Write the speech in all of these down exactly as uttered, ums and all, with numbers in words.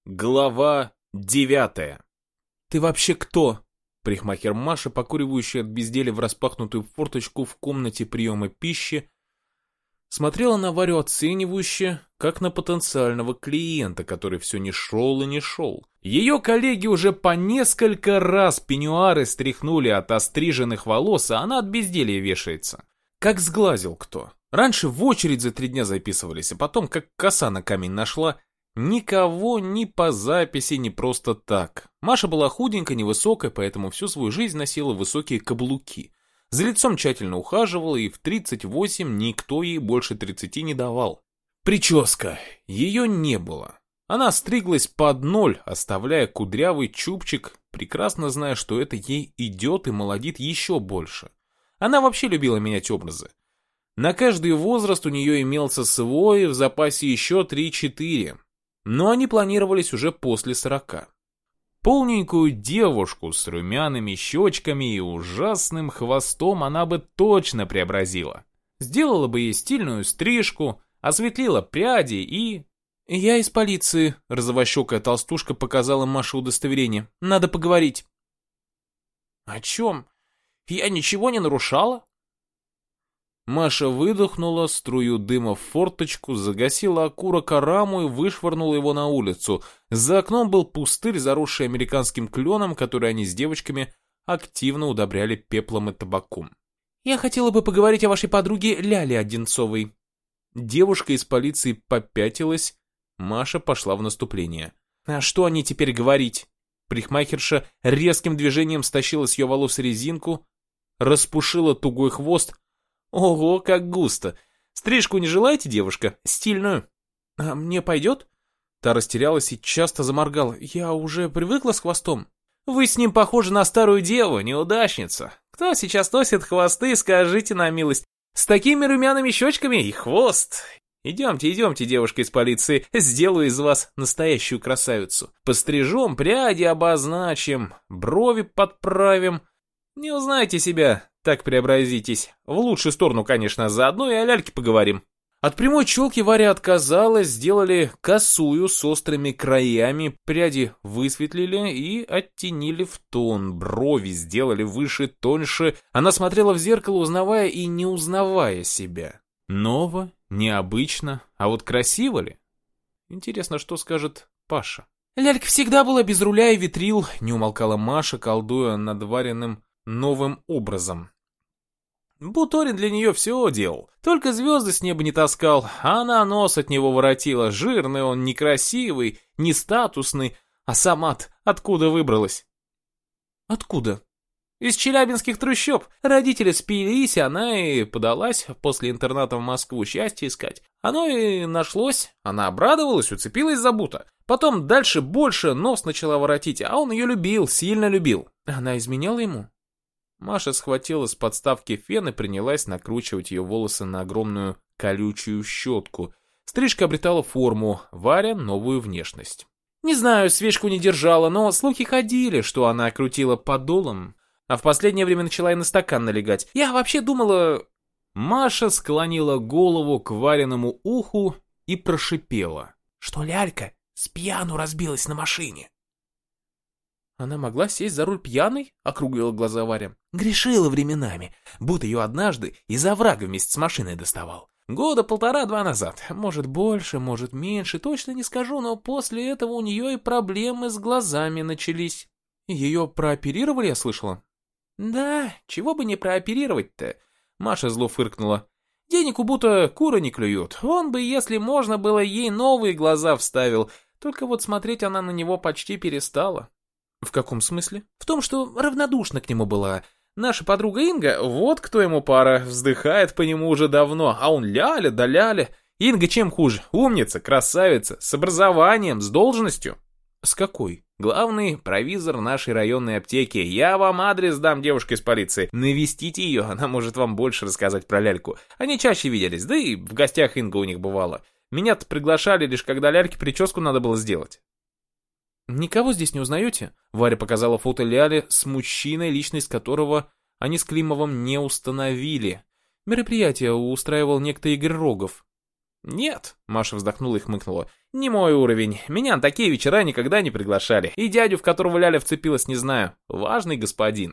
Глава девятая. «Ты вообще кто?» Парикмахер Маша, покуривающая от безделья в распахнутую форточку в комнате приема пищи, смотрела на Варю оценивающе, как на потенциального клиента, который все не шел и не шел. Ее коллеги уже по несколько раз пеньюары стряхнули от остриженных волос, а она от безделья вешается. Как сглазил кто. Раньше в очередь за три дня записывались, а потом как коса на камень нашла. Никого ни по записи, ни просто так. Маша была худенькая, невысокая, поэтому всю свою жизнь носила высокие каблуки. За лицом тщательно ухаживала, и в тридцать восемь никто ей больше тридцати не давал. Прическа. Ее не было. Она стриглась под ноль, оставляя кудрявый чубчик, прекрасно зная, что это ей идет и молодит еще больше. Она вообще любила менять образы. На каждый возраст у нее имелся свой, в запасе еще три-четыре. Но они планировались уже после сорока. Полненькую девушку с румяными щечками и ужасным хвостом она бы точно преобразила. Сделала бы ей стильную стрижку, осветлила пряди и... «Я из полиции», — розовощекая толстушка показала Маше удостоверение. «Надо поговорить». «О чем? Я ничего не нарушала?» Маша выдохнула струю дыма в форточку, загасила окурок о раму и вышвырнула его на улицу. За окном был пустырь, заросший американским кленом, который они с девочками активно удобряли пеплом и табаком. «Я хотела бы поговорить о вашей подруге Ляле Одинцовой». Девушка из полиции попятилась, Маша пошла в наступление. «А что о ней теперь говорить?» Парикмахерша резким движением стащила с ее волос резинку, распушила тугой хвост. «Ого, как густо! Стрижку не желаете, девушка? Стильную?» «А мне пойдет?» Та растерялась и часто заморгала. «Я уже привыкла с хвостом». «Вы с ним похожи на старую деву, неудачница. Кто сейчас носит хвосты, скажите на милость. С такими румяными щечками и хвост. Идемте, идемте, девушка из полиции, сделаю из вас настоящую красавицу. Пострижем, пряди обозначим, брови подправим. Не узнаете себя, так преобразитесь. В лучшую сторону, конечно, заодно и о ляльке поговорим». От прямой челки Варя отказалась, сделали косую с острыми краями, пряди высветлили и оттенили в тон, брови сделали выше, тоньше. Она смотрела в зеркало, узнавая и не узнавая себя. Ново, необычно, а вот красиво ли? Интересно, что скажет Паша. «Лялька всегда была без руля и ветрил», — не умолкала Маша, колдуя над Вариным новым образом. Буторин для нее все делал, только звезды с неба не таскал, а она нос от него воротила. Жирный он, некрасивый, не статусный, а сама-то откуда выбралась? Откуда? Из челябинских трущоб. Родители спились, она и подалась после интерната в Москву счастье искать. Оно и нашлось, она обрадовалась, уцепилась за бута. Потом дальше больше нос начала воротить, а он ее любил, сильно любил. Она изменяла ему? Маша схватила с подставки фен и принялась накручивать ее волосы на огромную колючую щетку. Стрижка обретала форму, Варя — новую внешность. Не знаю, свечку не держала, но слухи ходили, что она крутила подолом, а в последнее время начала и на стакан налегать. Я вообще думала... Маша склонила голову к Вариному уху и прошипела, что лялька с пьяну разбилась на машине. «Она могла сесть за руль пьяной?» — округлила глаза Варя. «Грешила временами, будто ее однажды из оврага вместе с машиной доставал. Года полтора-два назад. Может больше, может меньше, точно не скажу, но после этого у нее и проблемы с глазами начались». «Ее прооперировали, я слышала?» «Да, чего бы не прооперировать-то?» Маша зло фыркнула. «Денег у будто куры не клюют. Он бы, если можно было, ей новые глаза вставил. Только вот смотреть она на него почти перестала». «В каком смысле?» «В том, что равнодушна к нему была. Наша подруга Инга, вот кто ему пара, вздыхает по нему уже давно, а он ляля да ляля. Инга чем хуже? Умница, красавица, с образованием, с должностью». «С какой?» «Главный провизор нашей районной аптеки. Я вам адрес дам, девушка из полиции. Навестите ее, она может вам больше рассказать про ляльку. Они чаще виделись, да и в гостях Инга у них бывала. Меня-то приглашали лишь когда ляльке прическу надо было сделать». «Никого здесь не узнаете?» Варя показала фото Ляли с мужчиной, личность которого они с Климовым не установили. Мероприятие устраивал некто Игорь Рогов. «Нет», — Маша вздохнула и хмыкнула, — «не мой уровень. Меня на такие вечера никогда не приглашали. И дядю, в которого Ляля вцепилась, не знаю. Важный господин».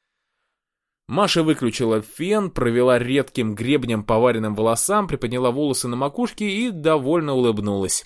Маша выключила фен, провела редким гребнем по Вариным волосам, приподняла волосы на макушке и довольно улыбнулась.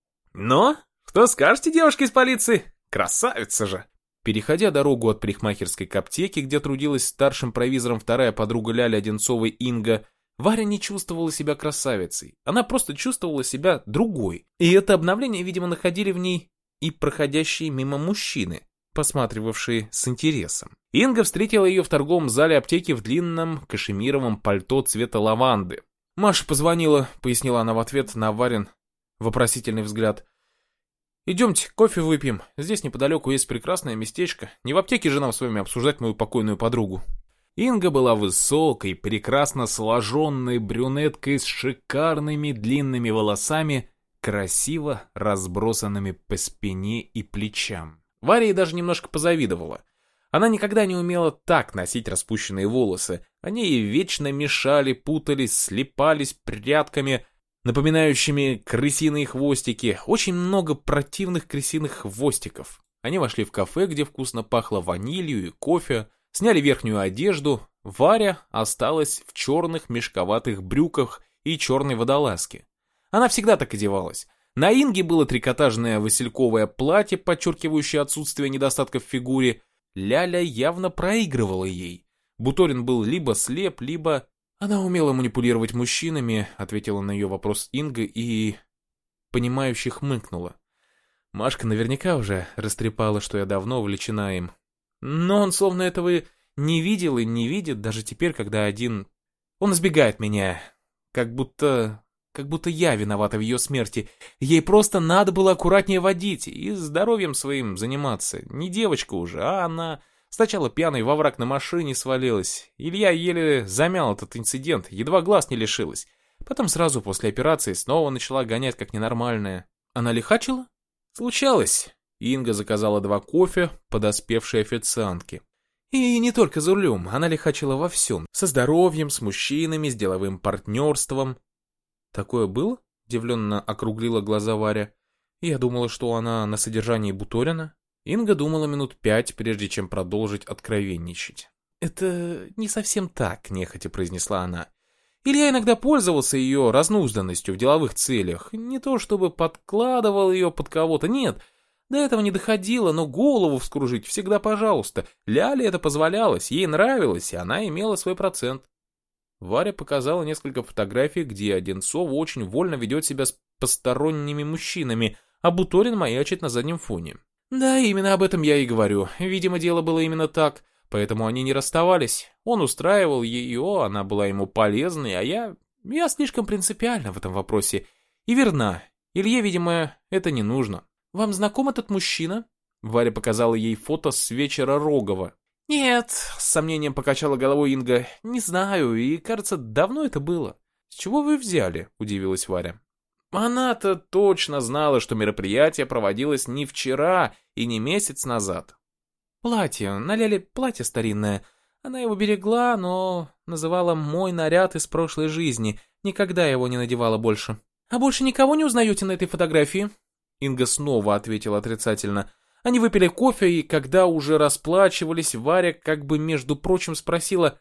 «Но? Что скажете, девушка из полиции? Красавица же!» Переходя дорогу от парикмахерской к аптеке, где трудилась старшим провизором вторая подруга Ляли Одинцовой Инга, Варя не чувствовала себя красавицей. Она просто чувствовала себя другой. И это обновление, видимо, находили в ней и проходящие мимо мужчины, посматривавшие с интересом. Инга встретила ее в торговом зале аптеки в длинном кашемировом пальто цвета лаванды. «Маша позвонила», — пояснила она в ответ на Варин вопросительный взгляд. «Идемте, кофе выпьем. Здесь неподалеку есть прекрасное местечко. Не в аптеке же нам с вами обсуждать мою покойную подругу». Инга была высокой, прекрасно сложенной брюнеткой с шикарными длинными волосами, красиво разбросанными по спине и плечам. Варя ей даже немножко позавидовала. Она никогда не умела так носить распущенные волосы. Они ей вечно мешали, путались, слипались прядками, напоминающими крысиные хвостики. Очень много противных крысиных хвостиков. Они вошли в кафе, где вкусно пахло ванилью и кофе, сняли верхнюю одежду. Варя осталась в черных мешковатых брюках и черной водолазке. Она всегда так одевалась. На Инге было трикотажное васильковое платье, подчеркивающее отсутствие недостатков в фигуре. Ляля явно проигрывала ей. Буторин был либо слеп, либо... «Она умела манипулировать мужчинами», — ответила на ее вопрос Инга и... понимающе хмыкнула. Машка наверняка уже растрепала, что я давно увлечена им. Но он словно этого не видел и не видит, даже теперь, когда один... Он избегает меня, как будто... как будто я виновата в ее смерти. Ей просто надо было аккуратнее водить и здоровьем своим заниматься. Не девочка уже, а она... Сначала пьяной во враг на машине свалилась. Илья еле замял этот инцидент, едва глаз не лишилась. Потом сразу после операции снова начала гонять как ненормальная. Она лихачила? Случалось. Инга заказала два кофе подоспевшей официантке. И не только за рулем, она лихачила во всем. Со здоровьем, с мужчинами, с деловым партнерством. Такое было? Удивленно округлила глаза Варя. Я думала, что она на содержании Буторина. Инга думала минут пять, прежде чем продолжить откровенничать. «Это не совсем так», — нехотя произнесла она. «Илья иногда пользовался ее разнузданностью в деловых целях. Не то чтобы подкладывал ее под кого-то, нет. До этого не доходило, но голову вскружить всегда пожалуйста. Ляле это позволялось, ей нравилось, и она имела свой процент». Варя показала несколько фотографий, где Одинцова очень вольно ведет себя с посторонними мужчинами, а Буторин маячит на заднем фоне. «Да, именно об этом я и говорю. Видимо, дело было именно так, поэтому они не расставались. Он устраивал ее, она была ему полезной, а я... Я слишком принципиальна в этом вопросе. И верна. Илье, видимо, это не нужно. Вам знаком этот мужчина?» Варя показала ей фото с вечера Рогова. «Нет», — с сомнением покачала головой Инга, — «не знаю, и, кажется, давно это было». «С чего вы взяли?» — удивилась Варя. Она-то точно знала, что мероприятие проводилось не вчера и не месяц назад. Платье, на Ляле платье старинное. Она его берегла, но называла «мой наряд из прошлой жизни». Никогда его не надевала больше. «А больше никого не узнаете на этой фотографии?» Инга снова ответила отрицательно. Они выпили кофе, и когда уже расплачивались, Варя как бы между прочим спросила: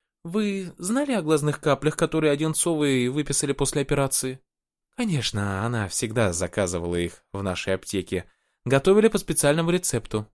«Вы знали о глазных каплях, которые Одинцовой выписали после операции?» Конечно, она всегда заказывала их в нашей аптеке. Готовили по специальному рецепту.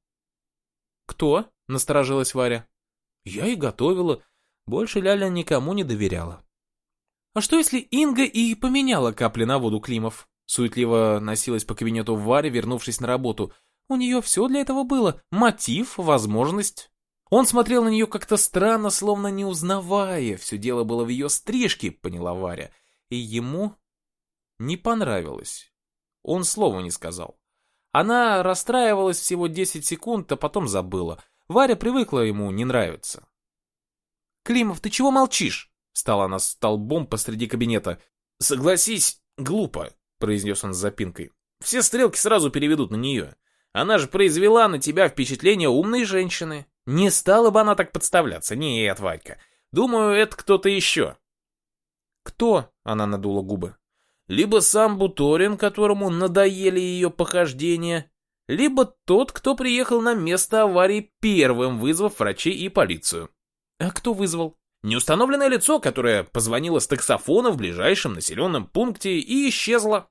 «Кто?» — насторожилась Варя. «Я и готовила. Больше Ляля никому не доверяла». «А что, если Инга и поменяла капли на воду, Климов?» Суетливо носилась по кабинету Варя, вернувшись на работу. «У нее все для этого было. Мотив, возможность». Он смотрел на нее как-то странно, словно не узнавая. Все дело было в ее стрижке, поняла Варя. И ему... не понравилось. Он слова не сказал. Она расстраивалась всего десять секунд, а потом забыла. Варя привыкла ему не нравиться. «Климов, ты чего молчишь?» Стала она столбом посреди кабинета. «Согласись, глупо», произнес он с запинкой. «Все стрелки сразу переведут на нее. Она же произвела на тебя впечатление умной женщины. Не стала бы она так подставляться. Нет, Варька. Думаю, это кто-то еще». «Кто?» — она надула губы. Либо сам Буторин, которому надоели ее похождения, либо тот, кто приехал на место аварии первым, вызвав врачей и полицию. А кто вызвал? Неустановленное лицо, которое позвонило с таксофона в ближайшем населенном пункте и исчезло.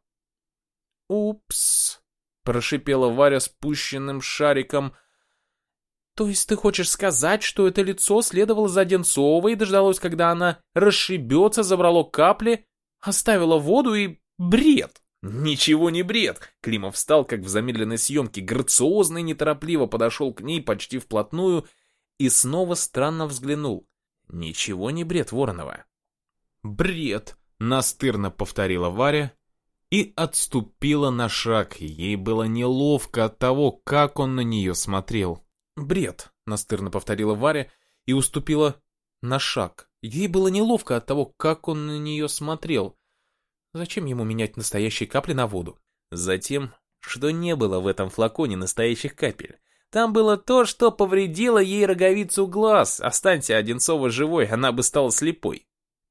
«Упс», — прошипела Варя спущенным шариком. «То есть ты хочешь сказать, что это лицо следовало за Одинцовой и дождалось, когда она расшибется, забрало капли, оставила воду и бред?» «Ничего не бред!» Климов встал, как в замедленной съемке, грациозно и неторопливо подошел к ней почти вплотную и снова странно взглянул. «Ничего не бред, Воронова». «Бред!» — настырно повторила Варя и отступила на шаг. Ей было неловко от того, как он на нее смотрел. «Бред!» — настырно повторила Варя и уступила на шаг. Ей было неловко от того, как он на нее смотрел. Зачем ему менять настоящие капли на воду? Затем, что не было в этом флаконе настоящих капель. Там было то, что повредило ей роговицу глаз. Останься Одинцова живой, она бы стала слепой.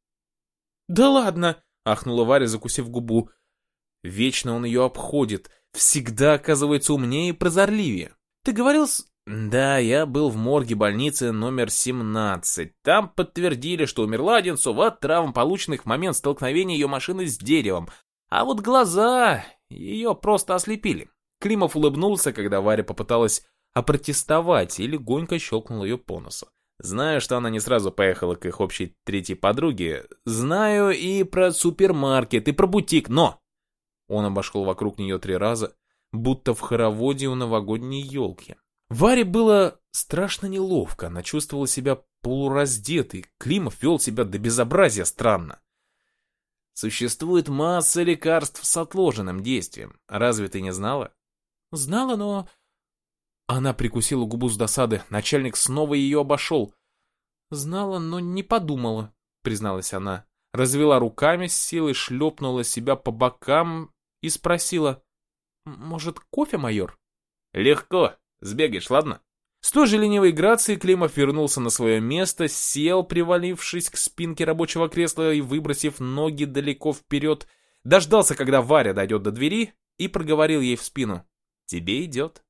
«Да ладно!» — ахнула Варя, закусив губу. Вечно он ее обходит, всегда оказывается умнее и прозорливее. «Ты говорил с...» «Да, я был в морге больницы номер семнадцать. Там подтвердили, что умерла Одинцова от травм, полученных в момент столкновения ее машины с деревом. А вот глаза ее просто ослепили». Климов улыбнулся, когда Варя попыталась опротестовать и легонько щелкнул ее по носу. «Знаю, что она не сразу поехала к их общей третьей подруге. Знаю и про супермаркет, и про бутик, но...» Он обошел вокруг нее три раза, будто в хороводе у новогодней елки. Варе было страшно неловко, она чувствовала себя полураздетой, Климов вел себя до безобразия странно. «Существует масса лекарств с отложенным действием. Разве ты не знала?» «Знала, но...» Она прикусила губу с досады, начальник снова ее обошел. «Знала, но не подумала», — призналась она. Развела руками с силой, шлепнула себя по бокам и спросила: «Может, кофе, майор?» «Легко. Сбегаешь, ладно?» С той же ленивой грацией Климов вернулся на свое место, сел, привалившись к спинке рабочего кресла и выбросив ноги далеко вперед, дождался, когда Варя дойдет до двери, и проговорил ей в спину: «Тебе идет».